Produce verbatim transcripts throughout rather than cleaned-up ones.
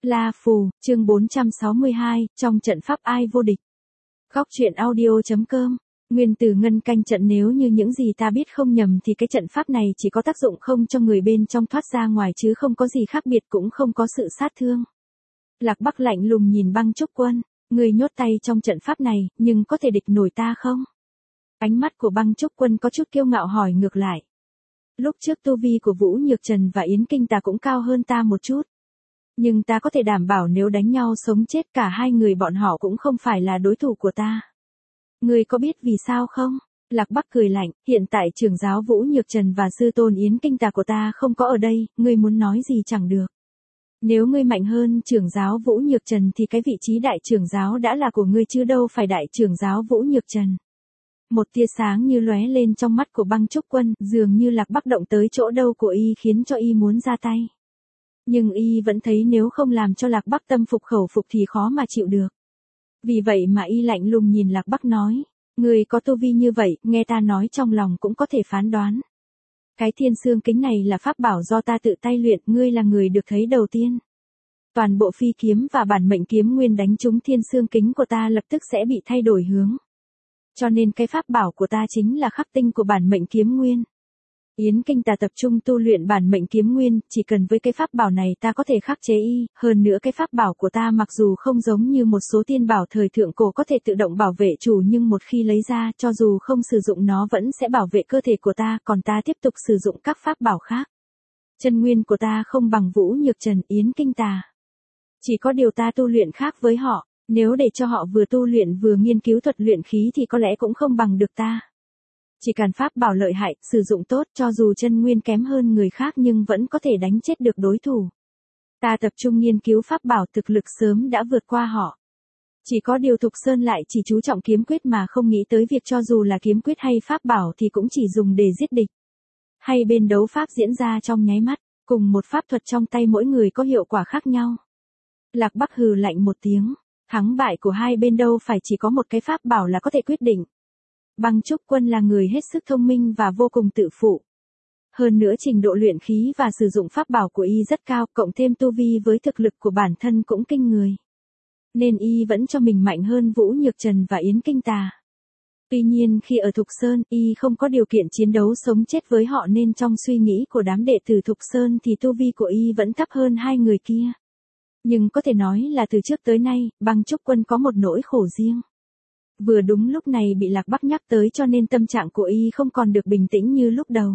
La Phù, chương bốn trăm sáu mươi hai, trong trận pháp ai vô địch. Góc truyện audio.com. Nguyên từ ngân canh trận, nếu như những gì ta biết không nhầm thì cái trận pháp này chỉ có tác dụng không cho người bên trong thoát ra ngoài chứ không có gì khác biệt, cũng không có sự sát thương. Lạc Bắc lạnh lùng nhìn Băng Trúc Quân, người nhốt tay trong trận pháp này, nhưng có thể địch nổi ta không? Ánh mắt của Băng Trúc Quân có chút kiêu ngạo hỏi ngược lại. Lúc trước tu vi của Vũ Nhược Trần và Yến Kinh ta cũng cao hơn ta một chút. Nhưng ta có thể đảm bảo nếu đánh nhau sống chết cả hai người bọn họ cũng không phải là đối thủ của ta. Ngươi có biết vì sao không? Lạc Bắc cười lạnh, hiện tại trưởng giáo Vũ Nhược Trần và sư tôn Yến Kinh ta của ta không có ở đây, ngươi muốn nói gì chẳng được. Nếu ngươi mạnh hơn trưởng giáo Vũ Nhược Trần thì cái vị trí đại trưởng giáo đã là của ngươi chứ đâu phải đại trưởng giáo Vũ Nhược Trần. Một tia sáng như lóe lên trong mắt của Băng Trúc Quân, dường như Lạc Bắc động tới chỗ đâu của y khiến cho y muốn ra tay. Nhưng y vẫn thấy nếu không làm cho Lạc Bắc tâm phục khẩu phục thì khó mà chịu được. Vì vậy mà y lạnh lùng nhìn Lạc Bắc nói, người có tu vi như vậy, nghe ta nói trong lòng cũng có thể phán đoán. Cái thiên xương kính này là pháp bảo do ta tự tay luyện, ngươi là người được thấy đầu tiên. Toàn bộ phi kiếm và bản mệnh kiếm nguyên đánh trúng thiên xương kính của ta lập tức sẽ bị thay đổi hướng. Cho nên cái pháp bảo của ta chính là khắc tinh của bản mệnh kiếm nguyên. Yến Kinh ta tập trung tu luyện bản mệnh kiếm nguyên, chỉ cần với cái pháp bảo này ta có thể khắc chế y, hơn nữa cái pháp bảo của ta mặc dù không giống như một số tiên bảo thời thượng cổ có thể tự động bảo vệ chủ, nhưng một khi lấy ra, cho dù không sử dụng nó vẫn sẽ bảo vệ cơ thể của ta, còn ta tiếp tục sử dụng các pháp bảo khác. Chân nguyên của ta không bằng Vũ Nhược Trần, Yến Kinh ta. Chỉ có điều ta tu luyện khác với họ, nếu để cho họ vừa tu luyện vừa nghiên cứu thuật luyện khí thì có lẽ cũng không bằng được ta. Chỉ cần pháp bảo lợi hại, sử dụng tốt, cho dù chân nguyên kém hơn người khác nhưng vẫn có thể đánh chết được đối thủ. Ta tập trung nghiên cứu pháp bảo, thực lực sớm đã vượt qua họ. Chỉ có điều Thục Sơn lại chỉ chú trọng kiếm quyết mà không nghĩ tới việc cho dù là kiếm quyết hay pháp bảo thì cũng chỉ dùng để giết địch. Hay bên đấu pháp diễn ra trong nháy mắt, cùng một pháp thuật trong tay mỗi người có hiệu quả khác nhau. Lạc Bắc hừ lạnh một tiếng, thắng bại của hai bên đâu phải chỉ có một cái pháp bảo là có thể quyết định. Băng Trúc Quân là người hết sức thông minh và vô cùng tự phụ. Hơn nữa trình độ luyện khí và sử dụng pháp bảo của y rất cao, cộng thêm tu vi với thực lực của bản thân cũng kinh người. Nên y vẫn cho mình mạnh hơn Vũ Nhược Trần và Yến Kinh ta. Tuy nhiên khi ở Thục Sơn, y không có điều kiện chiến đấu sống chết với họ nên trong suy nghĩ của đám đệ tử Thục Sơn thì tu vi của y vẫn thấp hơn hai người kia. Nhưng có thể nói là từ trước tới nay, Băng Trúc Quân có một nỗi khổ riêng. Vừa đúng lúc này bị Lạc Bắc nhắc tới cho nên tâm trạng của y không còn được bình tĩnh như lúc đầu.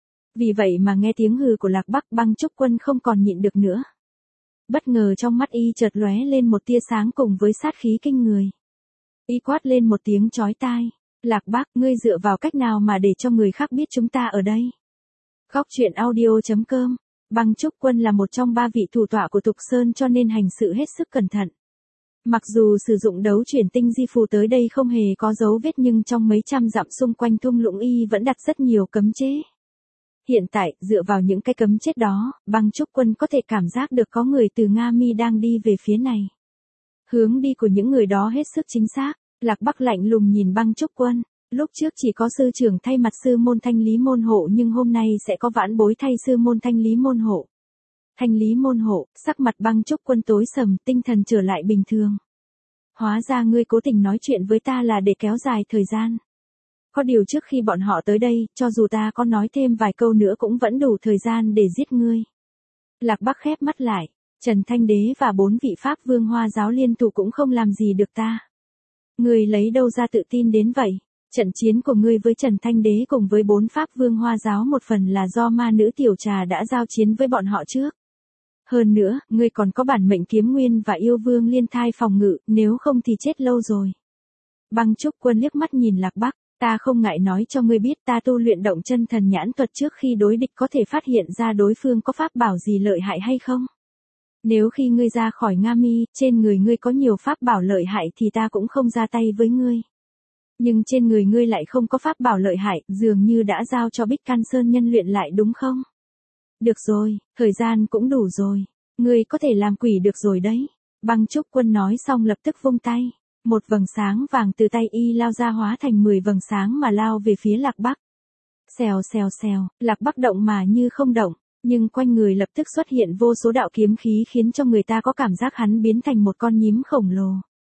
Vì vậy mà nghe tiếng hừ của Lạc Bắc, Băng Trúc Quân không còn nhịn được nữa. Bất ngờ trong mắt y chợt lóe lên một tia sáng cùng với sát khí kinh người. Y quát lên một tiếng chói tai, Lạc Bắc, ngươi dựa vào cách nào mà để cho người khác biết chúng ta ở đây? Góc truyện audio.com. Băng Trúc Quân là một trong ba vị thủ tọa của Thục Sơn cho nên hành sự hết sức cẩn thận. Mặc dù sử dụng đấu chuyển tinh di phù tới đây không hề có dấu vết nhưng trong mấy trăm dặm xung quanh thung lũng y vẫn đặt rất nhiều cấm chế. Hiện tại, dựa vào những cái cấm chế đó, Băng Trúc Quân có thể cảm giác được có người từ Nga Mi đang đi về phía này. Hướng đi của những người đó hết sức chính xác. Lạc Bắc lạnh lùng nhìn Băng Trúc Quân, lúc trước chỉ có sư trưởng thay mặt sư môn Thanh Lý môn hộ nhưng hôm nay sẽ có vãn bối thay sư môn Thanh Lý môn hộ. Thanh Lý môn hộ, sắc mặt Băng Trúc Quân tối sầm, tinh thần trở lại bình thường. Hóa ra ngươi cố tình nói chuyện với ta là để kéo dài thời gian. Có điều trước khi bọn họ tới đây, cho dù ta có nói thêm vài câu nữa cũng vẫn đủ thời gian để giết ngươi. Lạc Bắc khép mắt lại, Trần Thanh Đế và bốn vị Pháp Vương Hoa giáo liên thủ cũng không làm gì được ta. Ngươi lấy đâu ra tự tin đến vậy? Trận chiến của ngươi với Trần Thanh Đế cùng với bốn Pháp Vương Hoa giáo một phần là do ma nữ Tiểu Trà đã giao chiến với bọn họ trước. Hơn nữa, ngươi còn có bản mệnh kiếm nguyên và yêu vương liên thai phòng ngự, nếu không thì chết lâu rồi. Băng Trúc Quân liếc mắt nhìn Lạc Bắc, ta không ngại nói cho ngươi biết ta tu luyện động chân thần nhãn thuật trước khi đối địch có thể phát hiện ra đối phương có pháp bảo gì lợi hại hay không. Nếu khi ngươi ra khỏi Nga Mi, trên người ngươi có nhiều pháp bảo lợi hại thì ta cũng không ra tay với ngươi. Nhưng trên người ngươi lại không có pháp bảo lợi hại, dường như đã giao cho Bích Can Sơn nhân luyện lại đúng không? Được rồi, thời gian cũng đủ rồi. Ngươi có thể làm quỷ được rồi đấy. Băng Trúc Quân nói xong lập tức vung tay. Một vầng sáng vàng từ tay y lao ra hóa thành mười vầng sáng mà lao về phía Lạc Bắc. Xèo xèo xèo, Lạc Bắc động mà như không động. Nhưng quanh người lập tức xuất hiện vô số đạo kiếm khí khiến cho người ta có cảm giác hắn biến thành một con nhím khổng lồ.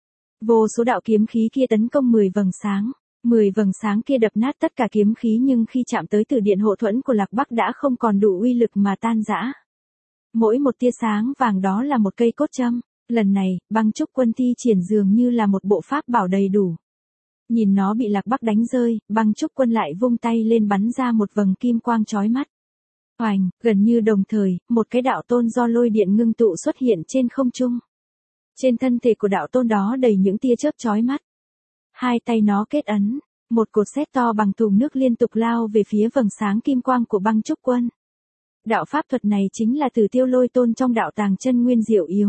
Vô số đạo kiếm khí kia tấn công mười vầng sáng. Mười vầng sáng kia đập nát tất cả kiếm khí nhưng khi chạm tới từ điện hộ thuẫn của Lạc Bắc đã không còn đủ uy lực mà tan rã. Mỗi một tia sáng vàng đó là một cây cốt châm. Lần này, Băng Trúc Quân thi triển dường như là một bộ pháp bảo đầy đủ. Nhìn nó bị Lạc Bắc đánh rơi, Băng Trúc Quân lại vung tay lên bắn ra một vầng kim quang chói mắt. Oành, gần như đồng thời, một cái đạo tôn do lôi điện ngưng tụ xuất hiện trên không trung. Trên thân thể của đạo tôn đó đầy những tia chớp chói mắt. Hai tay nó kết ấn, một cột sét to bằng thùng nước liên tục lao về phía vầng sáng kim quang của Băng Trúc Quân. Đạo pháp thuật này chính là Tử Tiêu Lôi Tôn trong đạo tàng chân nguyên diệu yếu.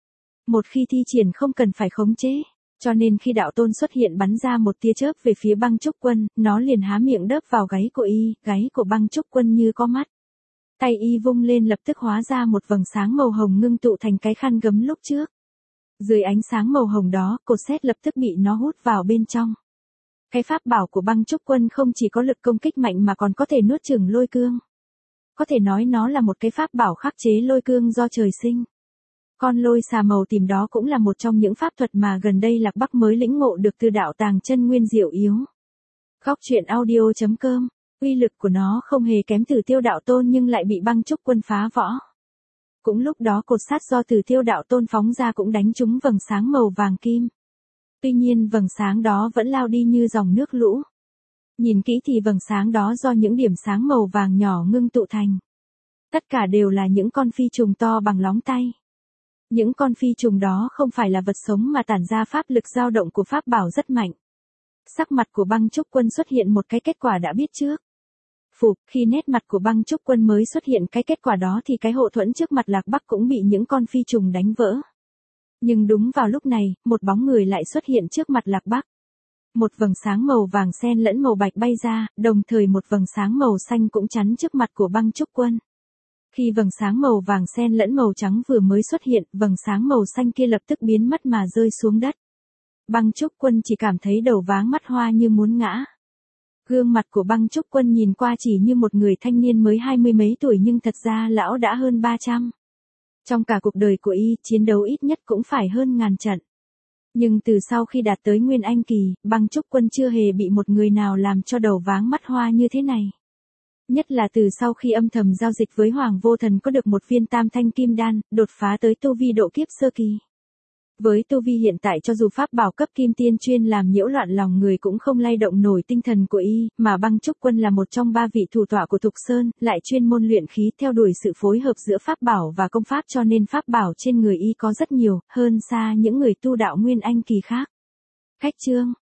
Một khi thi triển không cần phải khống chế, cho nên khi đạo tôn xuất hiện bắn ra một tia chớp về phía Băng Trúc Quân, nó liền há miệng đớp vào gáy của y, gáy của Băng Trúc Quân như có mắt. Tay y vung lên lập tức hóa ra một vầng sáng màu hồng ngưng tụ thành cái khăn gấm lúc trước. Dưới ánh sáng màu hồng đó, cột sét lập tức bị nó hút vào bên trong. Cái pháp bảo của Băng Trúc Quân không chỉ có lực công kích mạnh mà còn có thể nuốt chửng lôi cương. Có thể nói nó là một cái pháp bảo khắc chế lôi cương do trời sinh. Con lôi xà màu tím đó cũng là một trong những pháp thuật mà gần đây Lạc Bắc mới lĩnh ngộ được từ đạo tàng chân nguyên diệu yếu. Góc truyện audio chấm com, uy lực của nó không hề kém Tử Tiêu Đạo Tôn nhưng lại bị Băng Trúc Quân phá võ. Cũng lúc đó cột sắt do Tử Tiêu Đạo Tôn phóng ra cũng đánh trúng vầng sáng màu vàng kim. Tuy nhiên vầng sáng đó vẫn lao đi như dòng nước lũ. Nhìn kỹ thì vầng sáng đó do những điểm sáng màu vàng nhỏ ngưng tụ thành. Tất cả đều là những con phi trùng to bằng lóng tay. Những con phi trùng đó không phải là vật sống mà tản ra pháp lực dao động của pháp bảo rất mạnh. Sắc mặt của Băng Trúc Quân xuất hiện một cái kết quả đã biết trước. Phục, khi nét mặt của Băng Trúc Quân mới xuất hiện cái kết quả đó thì cái hộ thuẫn trước mặt Lạc Bắc cũng bị những con phi trùng đánh vỡ. Nhưng đúng vào lúc này, một bóng người lại xuất hiện trước mặt Lạc Bắc. Một vầng sáng màu vàng xen lẫn màu bạch bay ra, đồng thời một vầng sáng màu xanh cũng chắn trước mặt của Băng Trúc Quân. Khi vầng sáng màu vàng xen lẫn màu trắng vừa mới xuất hiện, vầng sáng màu xanh kia lập tức biến mất mà rơi xuống đất. Băng Trúc Quân chỉ cảm thấy đầu váng mắt hoa như muốn ngã. Gương mặt của Băng Trúc Quân nhìn qua chỉ như một người thanh niên mới hai mươi mấy tuổi nhưng thật ra lão đã hơn ba trăm. Trong cả cuộc đời của y, chiến đấu ít nhất cũng phải hơn ngàn trận. Nhưng từ sau khi đạt tới Nguyên Anh kỳ, Băng Trúc Quân chưa hề bị một người nào làm cho đầu váng mắt hoa như thế này. Nhất là từ sau khi âm thầm giao dịch với Hoàng Vô Thần có được một viên tam thanh kim đan, đột phá tới tu vi độ kiếp sơ kỳ. Với tu vi hiện tại cho dù pháp bảo cấp kim tiên chuyên làm nhiễu loạn lòng người cũng không lay động nổi tinh thần của y, mà Băng Trúc Quân là một trong ba vị thủ tọa của Thục Sơn, lại chuyên môn luyện khí theo đuổi sự phối hợp giữa pháp bảo và công pháp cho nên pháp bảo trên người y có rất nhiều, hơn xa những người tu đạo Nguyên Anh kỳ khác. Khách chương